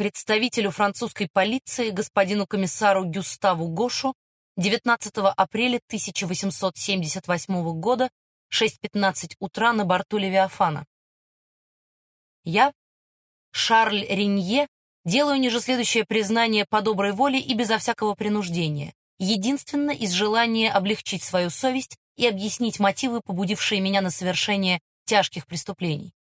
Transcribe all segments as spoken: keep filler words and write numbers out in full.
представителю французской полиции господину комиссару Гюставу Гошу девятнадцатого апреля тысяча восемьсот семьдесят восьмого года, шесть пятнадцать утра на борту Левиафана. Я, Шарль Ренье, делаю ниже следующее признание по доброй воле и безо всякого принуждения, единственно из желания облегчить свою совесть и объяснить мотивы, побудившие меня на совершение тяжких преступлений.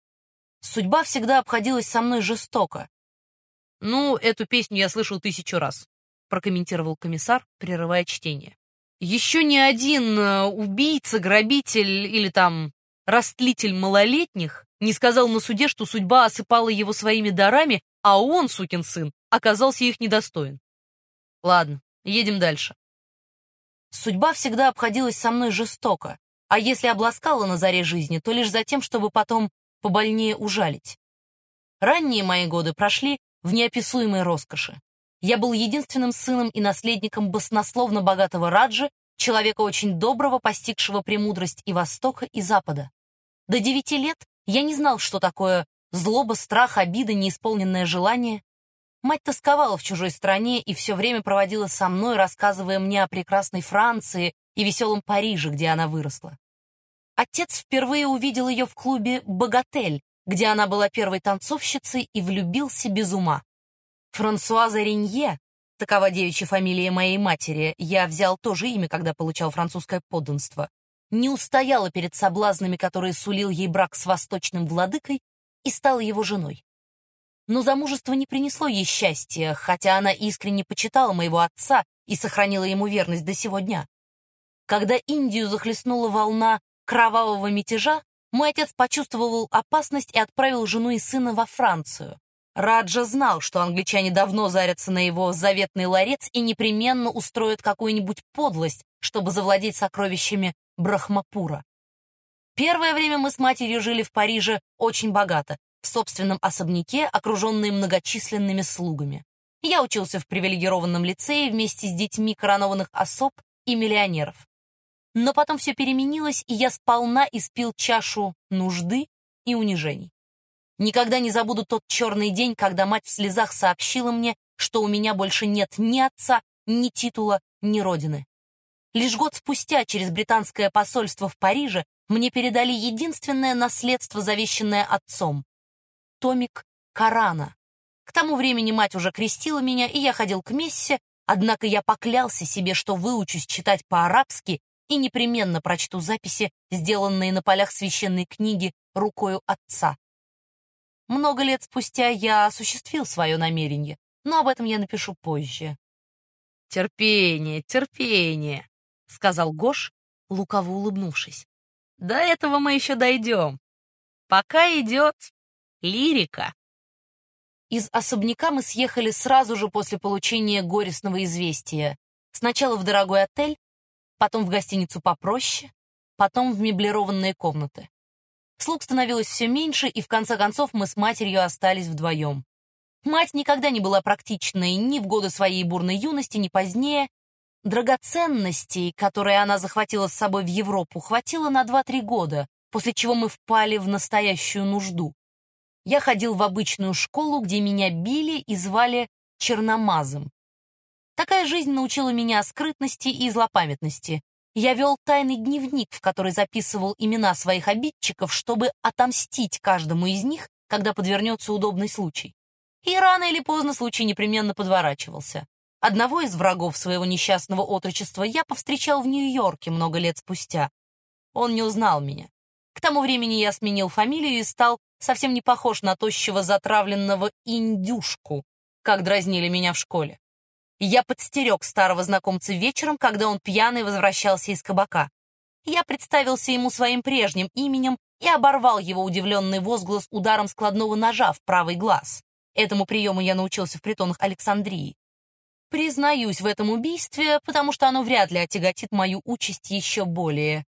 Судьба всегда обходилась со мной жестоко. «Ну, эту песню я слышал тысячу раз», — прокомментировал комиссар, прерывая чтение. «Еще ни один э, убийца, грабитель или там растлитель малолетних не сказал на суде, что судьба осыпала его своими дарами, а он, сукин сын, оказался их недостоин. Ладно, едем дальше. Судьба всегда обходилась со мной жестоко, а если обласкала на заре жизни, то лишь за тем, чтобы потом побольнее ужалить. Ранние мои годы прошли в неописуемой роскоши. Я был единственным сыном и наследником баснословно богатого Раджи, человека очень доброго, постигшего премудрость и Востока, и Запада. До девяти лет я не знал, что такое злоба, страх, обида, неисполненное желание. Мать тосковала в чужой стране и все время проводила со мной, рассказывая мне о прекрасной Франции и веселом Париже, где она выросла. Отец впервые увидел ее в клубе «Богатель», где она была первой танцовщицей, и влюбился без ума. Франсуаза Ренье, такова девичья фамилия моей матери, я взял то же имя, когда получал французское подданство, не устояла перед соблазнами, которые сулил ей брак с восточным владыкой, и стала его женой. Но замужество не принесло ей счастья, хотя она искренне почитала моего отца и сохранила ему верность до сего дня. Когда Индию захлестнула волна кровавого мятежа, мой отец почувствовал опасность и отправил жену и сына во Францию. Раджа знал, что англичане давно зарятся на его заветный ларец и непременно устроят какую-нибудь подлость, чтобы завладеть сокровищами Брахмапура. Первое время мы с матерью жили в Париже очень богато, в собственном особняке, окруженные многочисленными слугами. Я учился в привилегированном лицее вместе с детьми коронованных особ и миллионеров. Но потом все переменилось, и я сполна испил чашу нужды и унижений. Никогда не забуду тот черный день, когда мать в слезах сообщила мне, что у меня больше нет ни отца, ни титула, ни родины. Лишь год спустя через британское посольство в Париже мне передали единственное наследство, завещанное отцом — томик Корана. К тому времени мать уже крестила меня, и я ходил к мессе, однако я поклялся себе, что выучусь читать по-арабски и непременно прочту записи, сделанные на полях священной книги рукою отца. Много лет спустя я осуществил свое намерение, но об этом я напишу позже. «Терпение, терпение», — сказал Гош, лукаво улыбнувшись. «До этого мы еще дойдем. Пока идет лирика». Из особняка мы съехали сразу же после получения горестного известия. Сначала в дорогой отель, потом в гостиницу попроще, потом в меблированные комнаты. Слуг становилось все меньше, и в конце концов мы с матерью остались вдвоем. Мать никогда не была практичной ни в годы своей бурной юности, ни позднее. Драгоценностей, которые она захватила с собой в Европу, хватило на два-три года, после чего мы впали в настоящую нужду. Я ходил в обычную школу, где меня били и звали Черномазом. Такая жизнь научила меня скрытности и злопамятности. Я вел тайный дневник, в который записывал имена своих обидчиков, чтобы отомстить каждому из них, когда подвернется удобный случай. И рано или поздно случай непременно подворачивался. Одного из врагов своего несчастного отрочества я повстречал в Нью-Йорке много лет спустя. Он не узнал меня. К тому времени я сменил фамилию и стал совсем не похож на тощего затравленного индюшку, как дразнили меня в школе. Я подстерег старого знакомца вечером, когда он пьяный возвращался из кабака. Я представился ему своим прежним именем и оборвал его удивленный возглас ударом складного ножа в правый глаз. Этому приему я научился в притонах Александрии. Признаюсь в этом убийстве, потому что оно вряд ли отяготит мою участь еще более.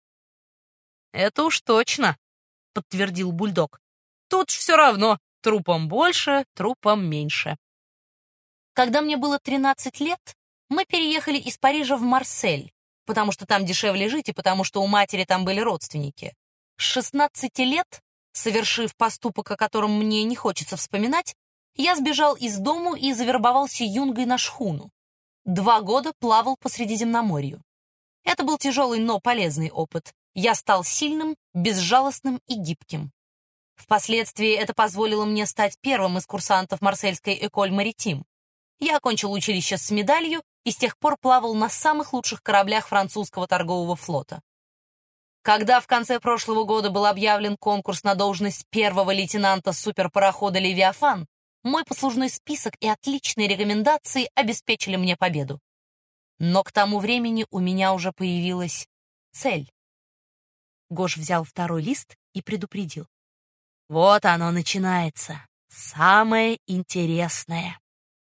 «Это уж точно», — подтвердил бульдог. «Тут ж все равно, трупом больше, трупом меньше». Когда мне было тринадцать лет, мы переехали из Парижа в Марсель, потому что там дешевле жить и потому что у матери там были родственники. С шестнадцати лет, совершив поступок, о котором мне не хочется вспоминать, Я сбежал из дому и завербовался юнгой на шхуну. Два года плавал по Средиземноморью. Это был тяжелый, но полезный опыт. Я стал сильным, безжалостным и гибким. Впоследствии это позволило мне стать первым из курсантов Марсельской Эколь Маритим. Я окончил училище с медалью и с тех пор плавал на самых лучших кораблях французского торгового флота. Когда в конце прошлого года был объявлен конкурс на должность первого лейтенанта суперпарохода «Левиафан», мой послужной список и отличные рекомендации обеспечили мне победу. Но к тому времени у меня уже появилась цель. Гош взял второй лист и предупредил. Вот оно начинается. Самое интересное.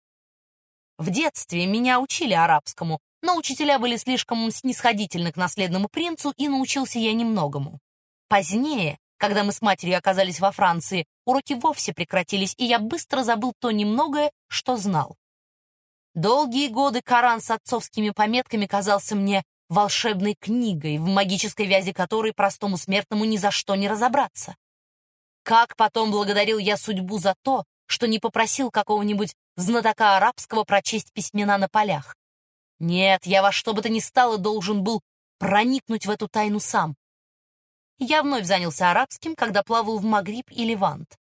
В детстве меня учили арабскому, но учителя были слишком снисходительны к наследному принцу, и научился я немногому. Позднее, когда мы с матерью оказались во Франции, уроки вовсе прекратились, и я быстро забыл то немногое, что знал. Долгие годы Коран с отцовскими пометками казался мне волшебной книгой, в магической вязи которой простому смертному ни за что не разобраться. Как потом благодарил я судьбу за то, что не попросил какого-нибудь знатока арабского прочесть письмена на полях. Нет, я во что бы то ни стало должен был проникнуть в эту тайну сам. Я вновь занялся арабским, когда плавал в Магриб и Левант.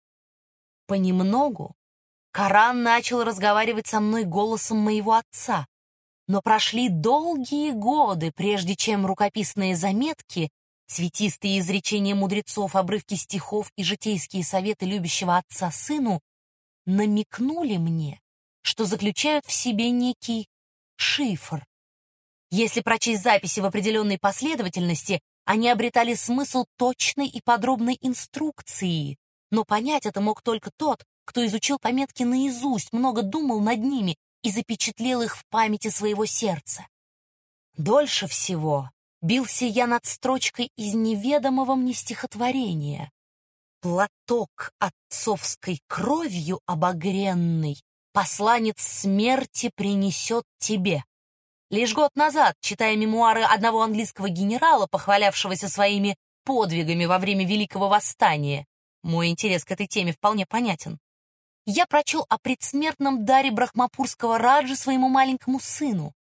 Понемногу Коран начал разговаривать со мной голосом моего отца, но прошли долгие годы, прежде чем рукописные заметки, цветистые изречения мудрецов, обрывки стихов и житейские советы любящего отца сыну намекнули мне, что заключают в себе некий шифр. Если прочесть записи в определенной последовательности, они обретали смысл точной и подробной инструкции, но понять это мог только тот, кто изучил пометки наизусть, много думал над ними и запечатлел их в памяти своего сердца. Дольше всего бился я над строчкой из неведомого мне стихотворения. «Платок отцовской кровью обогренный посланец смерти принесет тебе». Лишь год назад, читая мемуары одного английского генерала, похвалявшегося своими подвигами во время Великого Восстания, мой интерес к этой теме вполне понятен, я прочел о предсмертном даре брахмапурского раджи своему маленькому сыну.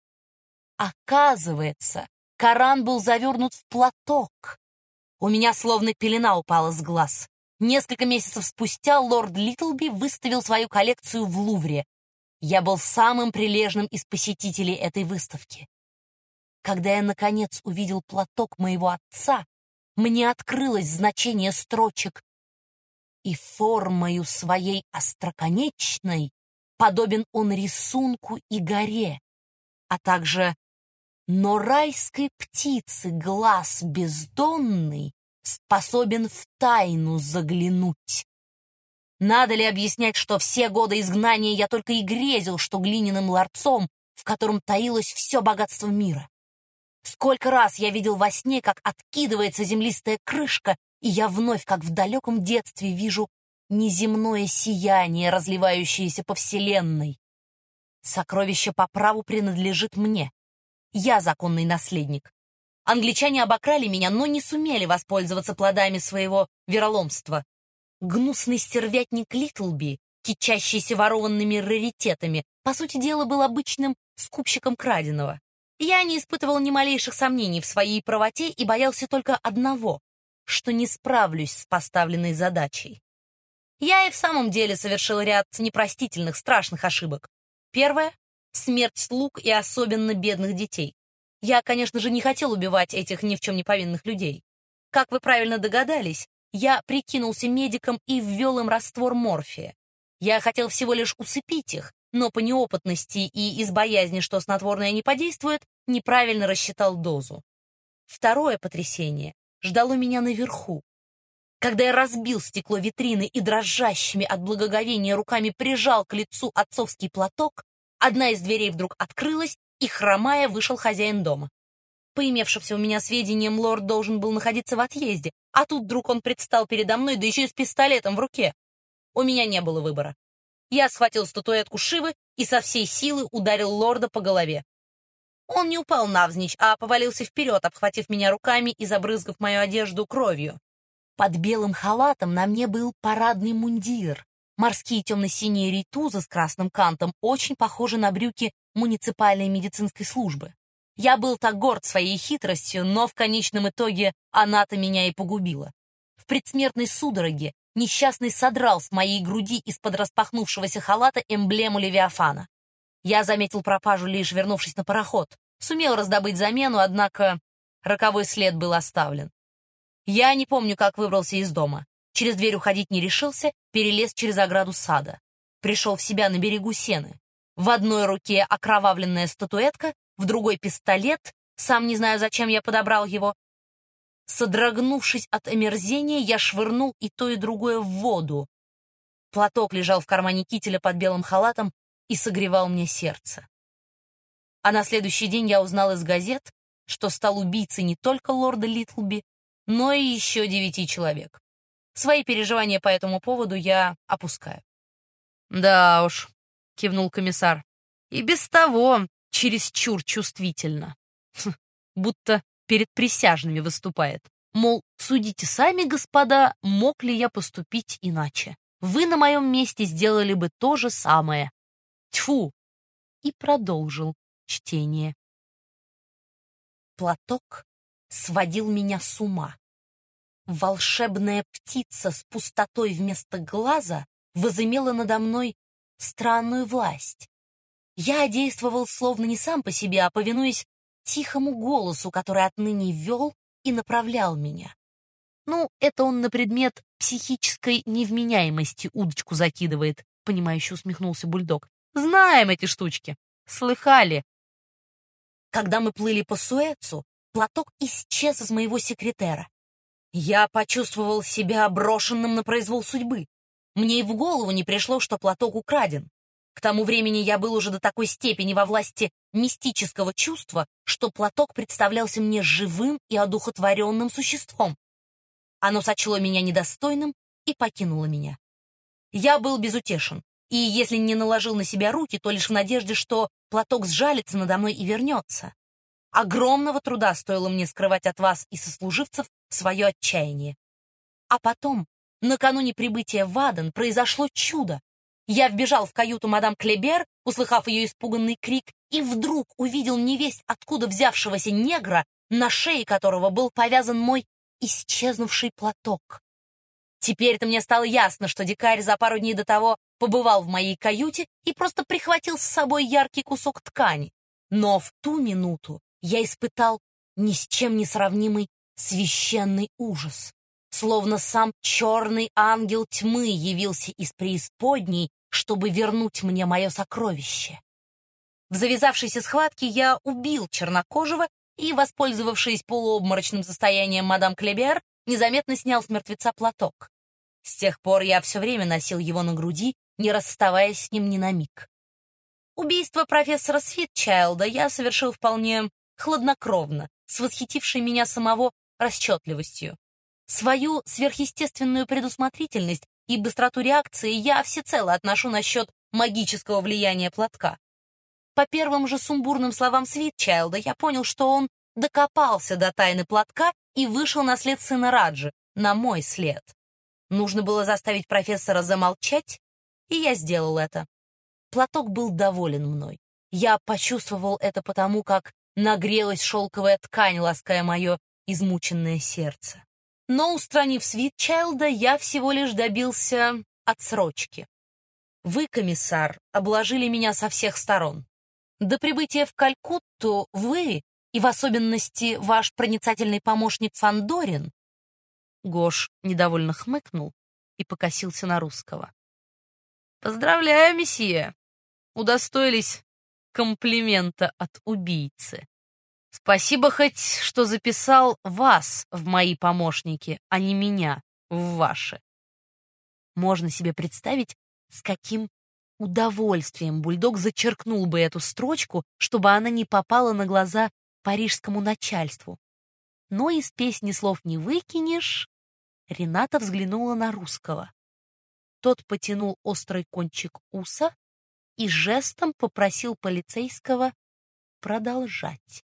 Оказывается, Коран был завернут в платок. У меня словно пелена упала с глаз. Несколько месяцев спустя лорд Литлби выставил свою коллекцию в Лувре. Я был самым прилежным из посетителей этой выставки. Когда я, наконец, увидел платок моего отца, мне открылось значение строчек «И формою своей остроконечной подобен он рисунку и горе», а также «Но райской птицы глаз бездонный способен в тайну заглянуть». Надо ли объяснять, что все годы изгнания я только и грезил, что глиняным ларцом, в котором таилось все богатство мира? Сколько раз я видел во сне, как откидывается землистая крышка, и я вновь, как в далеком детстве, вижу неземное сияние, разливающееся по вселенной. Сокровище по праву принадлежит мне. Я законный наследник. Англичане обокрали меня, но не сумели воспользоваться плодами своего вероломства. Гнусный стервятник Литлби, кичащийся ворованными раритетами, по сути дела был обычным скупщиком краденого. Я не испытывал ни малейших сомнений в своей правоте и боялся только одного, что не справлюсь с поставленной задачей. Я и в самом деле совершил ряд непростительных, страшных ошибок. Первое — смерть слуг и особенно бедных детей. Я, конечно же, не хотел убивать этих ни в чем не повинных людей. Как вы правильно догадались, я прикинулся медиком и ввел им раствор морфия. Я хотел всего лишь усыпить их, но по неопытности и из боязни, что снотворное не подействует, неправильно рассчитал дозу. Второе потрясение ждало меня наверху. Когда я разбил стекло витрины и дрожащими от благоговения руками прижал к лицу отцовский платок, одна из дверей вдруг открылась, и, хромая, вышел хозяин дома. По имевшимся у меня сведениям, лорд должен был находиться в отъезде, а тут вдруг он предстал передо мной, да еще и с пистолетом в руке. У меня не было выбора. Я схватил статуэтку Шивы и со всей силы ударил лорда по голове. Он не упал навзничь, а повалился вперед, обхватив меня руками и забрызгав мою одежду кровью. Под белым халатом на мне был парадный мундир. Морские темно-синие рейтузы с красным кантом очень похожи на брюки муниципальной медицинской службы. Я был так горд своей хитростью, но в конечном итоге она-то меня и погубила. В предсмертной судороге несчастный содрал с моей груди из-под распахнувшегося халата эмблему Левиафана. Я заметил пропажу, лишь вернувшись на пароход. Сумел раздобыть замену, однако роковой след был оставлен. Я не помню, как выбрался из дома. Через дверь уходить не решился, перелез через ограду сада. Пришел в себя на берегу Сены. В одной руке окровавленная статуэтка, в другой пистолет, сам не знаю, зачем я подобрал его. Содрогнувшись от омерзения, я швырнул и то, и другое в воду. Платок лежал в кармане кителя под белым халатом и согревал мне сердце. А на следующий день я узнал из газет, что стал убийцей не только лорда Литлби, но и еще девяти человек. Свои переживания по этому поводу я опускаю. «Да уж», — кивнул комиссар, — «и без того чересчур чувствительно. Хм, будто перед присяжными выступает. Мол, судите сами, господа, мог ли я поступить иначе. Вы на моем месте сделали бы то же самое. Тьфу!» И продолжил чтение. Платок сводил меня с ума. Волшебная птица с пустотой вместо глаза возымела надо мной странную власть. Я действовал словно не сам по себе, а повинуясь тихому голосу, который отныне вел и направлял меня. Ну, это он на предмет психической невменяемости удочку закидывает, понимающе усмехнулся бульдог. Знаем эти штучки. Слыхали? Когда мы плыли по Суэцу, платок исчез из моего секретера. Я почувствовал себя брошенным на произвол судьбы. Мне и в голову не пришло, что платок украден. К тому времени я был уже до такой степени во власти мистического чувства, что платок представлялся мне живым и одухотворенным существом. Оно сочло меня недостойным и покинуло меня. Я был безутешен, и если не наложил на себя руки, то лишь в надежде, что платок сжалится надо мной и вернется. Огромного труда стоило мне скрывать от вас и сослуживцев свое отчаяние. А потом, накануне прибытия в Аден, произошло чудо. Я вбежал в каюту мадам Клебер, услыхав ее испуганный крик, и вдруг увидел невесть откуда взявшегося негра, на шее которого был повязан мой исчезнувший платок. Теперь-то мне стало ясно, что дикарь за пару дней до того побывал в моей каюте и просто прихватил с собой яркий кусок ткани. Но в ту минуту я испытал ни с чем не сравнимый священный ужас. Словно сам черный ангел тьмы явился из преисподней, чтобы вернуть мне мое сокровище. В завязавшейся схватке я убил чернокожего и, воспользовавшись полуобморочным состоянием мадам Клебер, незаметно снял с мертвеца платок. С тех пор я все время носил его на груди, не расставаясь с ним ни на миг. Убийство профессора Свитчайлда я совершил вполне хладнокровно, с восхитившей меня самого расчетливостью. Свою сверхъестественную предусмотрительность и быстроту реакции я всецело отношу насчет магического влияния платка. По первым же сумбурным словам Свитчайлда я понял, что он докопался до тайны платка и вышел на след сына Раджи, на мой след. Нужно было заставить профессора замолчать, и я сделал это. Платок был доволен мной. Я почувствовал это потому, как нагрелась шелковая ткань, лаская мое измученное сердце. Но, устранив Свитчайлда, я всего лишь добился отсрочки. Вы, комиссар, обложили меня со всех сторон. До прибытия в Калькутту вы, и в особенности ваш проницательный помощник Фандорин. Гош недовольно хмыкнул и покосился на русского. «Поздравляю, месье! Удостоились комплимента от убийцы. Спасибо хоть, что записал вас в мои помощники, а не меня в ваши». Можно себе представить, с каким удовольствием бульдог зачеркнул бы эту строчку, чтобы она не попала на глаза парижскому начальству. Но из песни слов не выкинешь. Рената взглянула на русского. Тот потянул острый кончик уса и жестом попросил полицейского продолжать.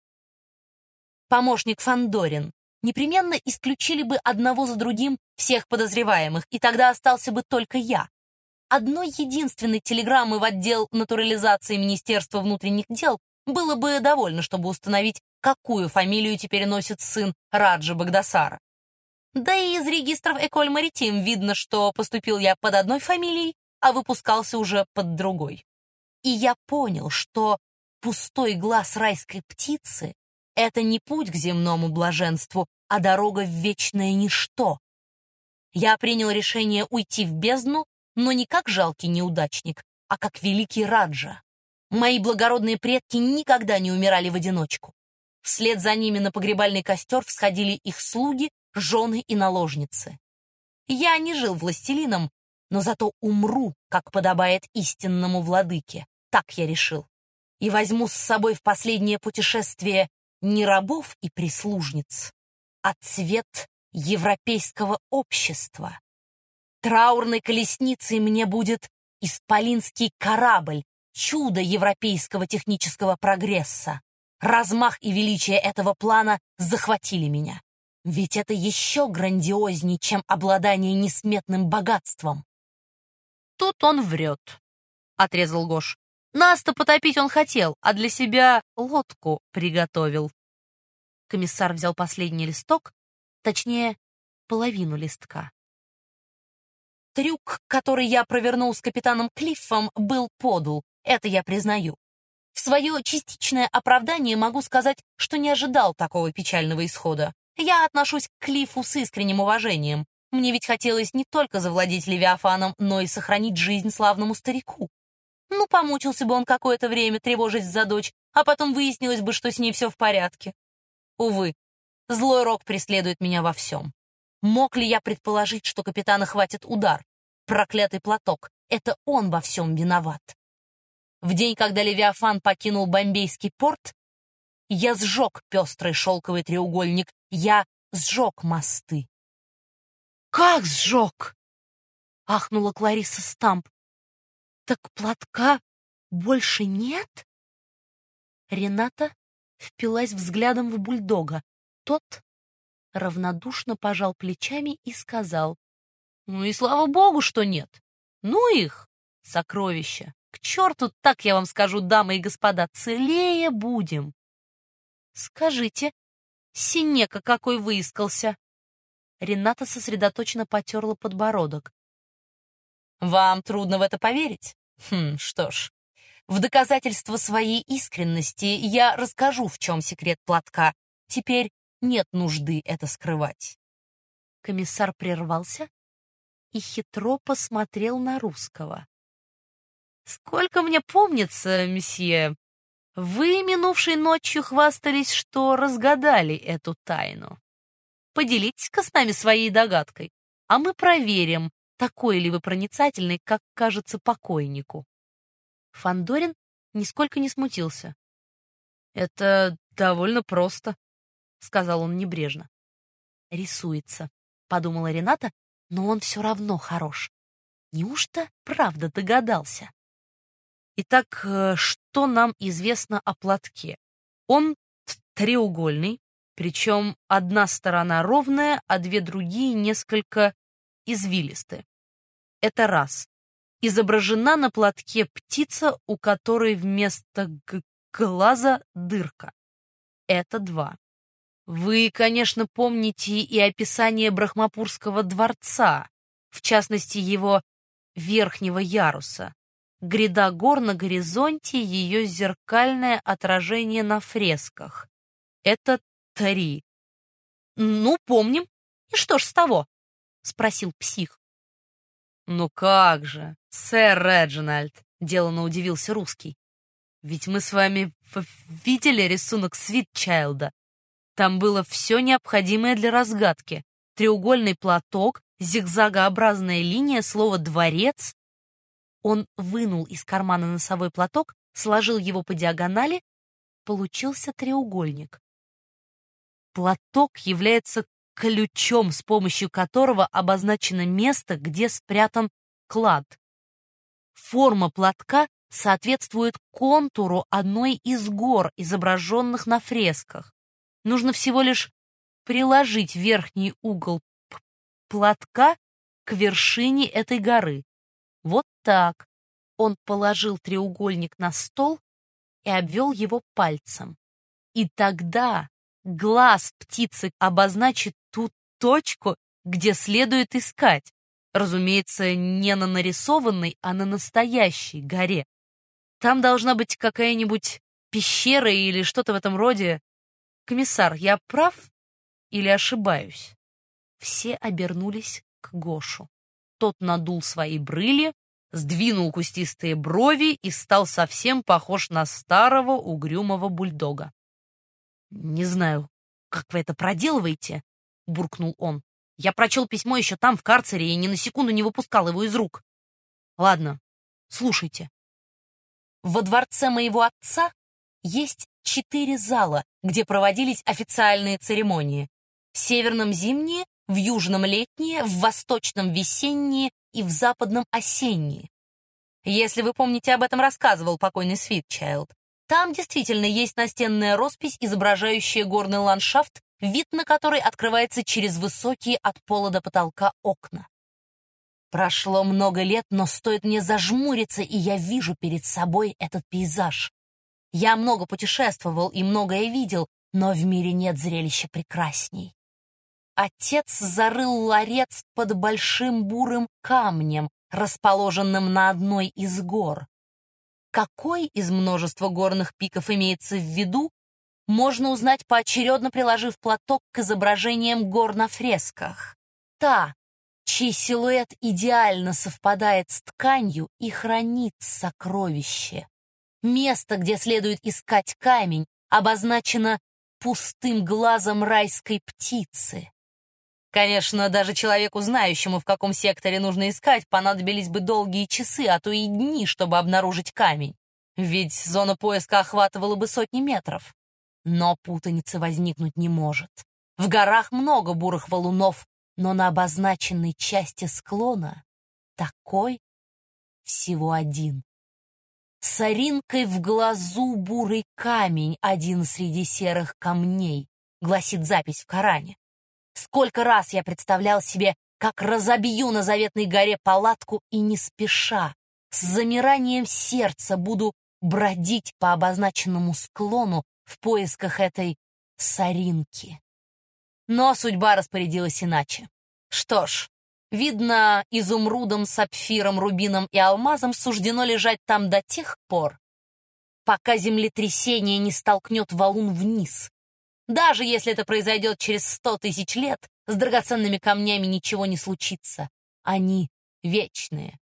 Помощник Фандорин, непременно исключили бы одного за другим всех подозреваемых, и тогда остался бы только я. одной единственной телеграммы в отдел натурализации Министерства внутренних дел было бы довольно, чтобы установить, какую фамилию теперь носит сын Раджа Багдасара. Да и из регистров Эколь Маритим видно, что поступил я под одной фамилией, а выпускался уже под другой. И я понял, что пустой глаз райской птицы — это не путь к земному блаженству, а дорога в вечное ничто. Я принял решение уйти в бездну, но не как жалкий неудачник, а как великий Раджа. Мои благородные предки никогда не умирали в одиночку. Вслед за ними на погребальный костер всходили их слуги, жены и наложницы. Я не жил властелином, но зато умру, как подобает истинному владыке. Так я решил. И возьму с собой в последнее путешествие не рабов и прислужниц, а цвет европейского общества. Траурной колесницей мне будет исполинский корабль, чудо европейского технического прогресса. Размах и величие этого плана захватили меня. Ведь это еще грандиознее, чем обладание несметным богатством. Тут он врет, — отрезал Гош. Нас-то потопить он хотел, а для себя лодку приготовил. Комиссар взял последний листок, точнее, половину листка. Трюк, который я провернул с капитаном Клиффом, был подл, это я признаю. В свое частичное оправдание могу сказать, что не ожидал такого печального исхода. Я отношусь к Клиффу с искренним уважением. Мне ведь хотелось не только завладеть Левиафаном, но и сохранить жизнь славному старику. Ну, помучился бы он какое-то время, тревожась за дочь, а потом выяснилось бы, что с ней все в порядке. Увы, злой рок преследует меня во всем. Мог ли я предположить, что капитана хватит удар? Проклятый платок. Это он во всем виноват. В день, когда Левиафан покинул Бомбейский порт, я сжег пестрый шелковый треугольник, я сжег мосты. «Как сжег?» — ахнула Клариса Стамп. «Так платка больше нет?» Рената впилась взглядом в бульдога. Тот равнодушно пожал плечами и сказал: «Ну и слава богу, что нет. Ну их, сокровища. К черту, так я вам скажу, дамы и господа, целее будем». «Скажите, Синека какой выискался?» Рената сосредоточенно потерла подбородок. «Вам трудно в это поверить? Хм, что ж, в доказательство своей искренности я расскажу, в чем секрет платка. Теперь нет нужды это скрывать». Комиссар прервался и хитро посмотрел на русского. «Сколько мне помнится, месье, вы минувшей ночью хвастались, что разгадали эту тайну. Поделитесь-ка с нами своей догадкой, а мы проверим, такой ли вы проницательный, как кажется покойнику». Фандорин нисколько не смутился. «Это довольно просто», — сказал он небрежно. «Рисуется», — подумала Рената, но он все равно хорош. Неужто правда догадался? Итак, что нам известно о платке? Он треугольный, причем одна сторона ровная, а две другие несколько извилисты. Это раз. Изображена на платке птица, у которой вместо г- глаза дырка. Это два. Вы, конечно, помните и описание Брахмапурского дворца, в частности, его верхнего яруса. Гряда гор на горизонте, ее зеркальное отражение на фресках. Это три. «Ну, помним. И что ж с того?» — спросил псих. «Ну как же, сэр Реджинальд», — деланно удивился русский. «Ведь мы с вами видели рисунок Свитчайлда. Там было все необходимое для разгадки. Треугольный платок, зигзагообразная линия, слово «дворец». Он вынул из кармана носовой платок, сложил его по диагонали, получился треугольник. Платок является ключом, с помощью которого обозначено место, где спрятан клад. Форма платка соответствует контуру одной из гор, изображенных на фресках. Нужно всего лишь приложить верхний угол платка к вершине этой горы. Вот так. Он положил треугольник на стол и обвел его пальцем. И тогда глаз птицы обозначит ту точку, где следует искать. Разумеется, не на нарисованной, а на настоящей горе. Там должна быть какая-нибудь пещера или что-то в этом роде. Комиссар, я прав или ошибаюсь? Все обернулись к Гошу. Тот надул свои брыли, сдвинул кустистые брови и стал совсем похож на старого угрюмого бульдога. «Не знаю, как вы это проделываете?» — буркнул он. «Я прочел письмо еще там, в карцере, и ни на секунду не выпускал его из рук. Ладно, слушайте. Во дворце моего отца есть четыре зала, где проводились официальные церемонии. В северном — зимние, в южном — летние, в восточном — весенние и в западном — осенние. Если вы помните, об этом рассказывал покойный Свитчайлд. Там действительно есть настенная роспись, изображающая горный ландшафт, вид на который открывается через высокие от пола до потолка окна. Прошло много лет, но стоит мне зажмуриться, и я вижу перед собой этот пейзаж. Я много путешествовал и многое видел, но в мире нет зрелища прекрасней. Отец зарыл ларец под большим бурым камнем, расположенным на одной из гор. Какой из множества горных пиков имеется в виду, можно узнать, поочередно приложив платок к изображениям гор на фресках. Та, чей силуэт идеально совпадает с тканью, и хранит сокровище. Место, где следует искать камень, обозначено пустым глазом райской птицы. Конечно, даже человеку, знающему, в каком секторе нужно искать, понадобились бы долгие часы, а то и дни, чтобы обнаружить камень. Ведь зона поиска охватывала бы сотни метров. Но путаницы возникнуть не может. В горах много бурых валунов, но на обозначенной части склона такой всего один. С соринкой в глазу бурый камень, один среди серых камней, гласит запись в Коране. Сколько раз я представлял себе, как разобью на заветной горе палатку и не спеша, с замиранием сердца буду бродить по обозначенному склону в поисках этой соринки. Но судьба распорядилась иначе. Что ж, видно, изумрудом, сапфиром, рубином и алмазом суждено лежать там до тех пор, пока землетрясение не столкнет валун вниз. Даже если это произойдет через сто тысяч лет, с драгоценными камнями ничего не случится. Они вечные.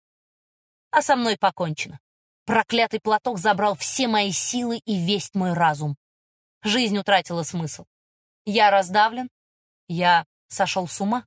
А со мной покончено. Проклятый платок забрал все мои силы и весь мой разум. Жизнь утратила смысл. Я раздавлен, я сошел с ума.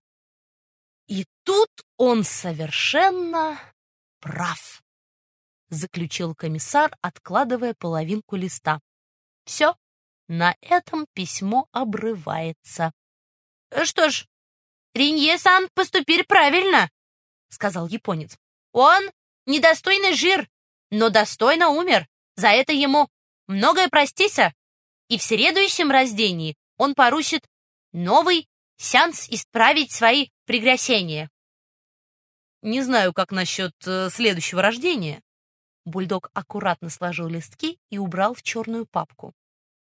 И тут он совершенно прав, заключил комиссар, откладывая половинку листа. Все. На этом письмо обрывается. «Что ж, Ринье-сан поступил правильно», — сказал японец. «Он недостойный жир, но достойно умер. За это ему многое простится. И в следующем рождении он поручит новый сеанс исправить свои прегрешения». «Не знаю, как насчет э, следующего рождения». Бульдог аккуратно сложил листки и убрал в черную папку.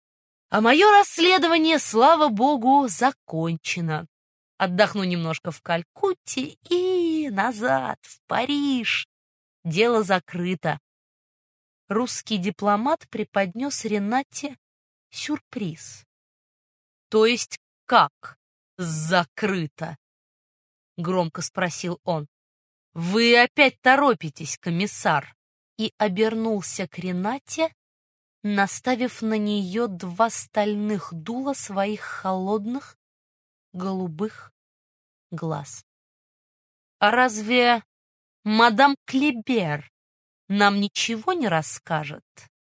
А мое расследование, слава богу, закончено. Отдохну немножко в Калькутте и назад, в Париж. Дело закрыто. Русский дипломат преподнес Ренате сюрприз. То есть как закрыто? Громко спросил он. Вы опять торопитесь, комиссар. И обернулся к Ренате, наставив на нее два стальных дула своих холодных голубых глаз. «А разве мадам Клебер нам ничего не расскажет?»